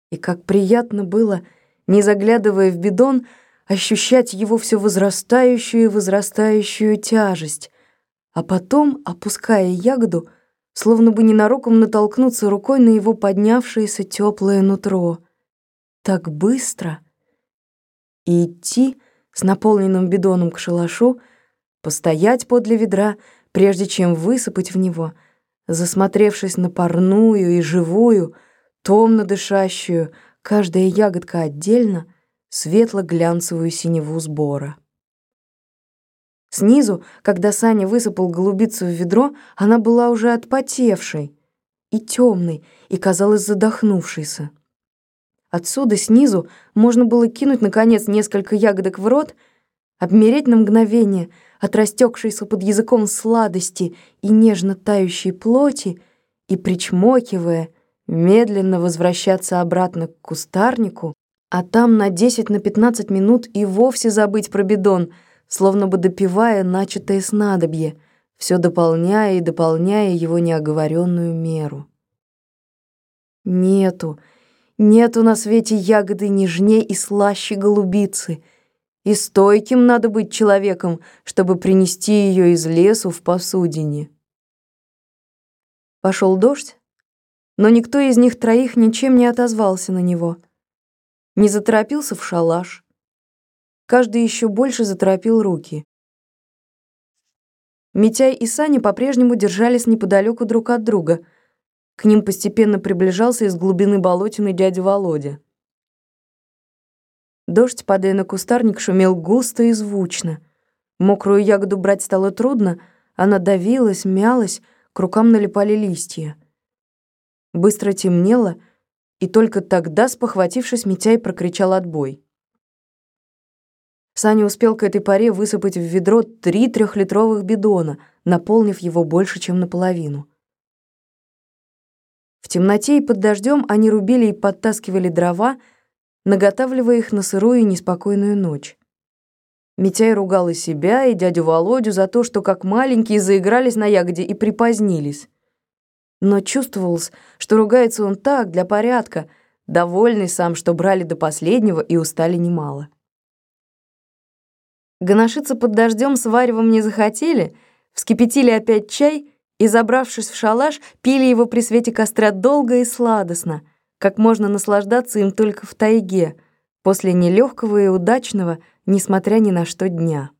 И как приятно было, не заглядывая в бидон, ощущать его все возрастающую и возрастающую тяжесть, а потом, опуская ягоду, словно бы ненароком натолкнуться рукой на его поднявшееся теплое нутро. Так быстро! И идти с наполненным бидоном к шалашу, постоять подле ведра, прежде чем высыпать в него, засмотревшись на парную и живую, томно дышащую, каждая ягодка отдельно, светло-глянцевую синеву сбора. Снизу, когда Саня высыпал голубицу в ведро, она была уже отпотевшей и темной, и казалась задохнувшейся. Отсюда, снизу, можно было кинуть, наконец, несколько ягодок в рот, обмереть на мгновение от растекшейся под языком сладости и нежно тающей плоти и, причмокивая, медленно возвращаться обратно к кустарнику, а там на 10-15 минут и вовсе забыть про бидон, словно бы допивая начатое снадобье, все дополняя и дополняя его неоговоренную меру. Нету на свете ягоды нежней и слаще голубицы, и стойким надо быть человеком, чтобы принести ее из лесу в посудине. Пошел дождь, но никто из них троих ничем не отозвался на него. Не заторопился в шалаш. Каждый еще больше заторопил руки. Митяй и Саня по-прежнему держались неподалеку друг от друга. К ним постепенно приближался из глубины болотины дядя Володя. Дождь, падая на кустарник, шумел густо и звучно. Мокрую ягоду брать стало трудно, она давилась, мялась, к рукам налипали листья. Быстро темнело, и только тогда, спохватившись, Митяй прокричал отбой. Саня успел к этой поре высыпать в ведро 3 трехлитровых бидона, наполнив его больше, чем наполовину. В темноте и под дождем они рубили и подтаскивали дрова, наготавливая их на сырую и неспокойную ночь. Митяй ругал и себя, и дядю Володю за то, что как маленькие заигрались на ягоде и припозднились. Но чувствовалось, что ругается он так, для порядка, довольный сам, что брали до последнего и устали немало. Гоношиться под дождем с варевом не захотели, вскипятили опять чай и, забравшись в шалаш, пили его при свете костра долго и сладостно, как можно наслаждаться им только в тайге, после нелегкого и удачного, несмотря ни на что, дня.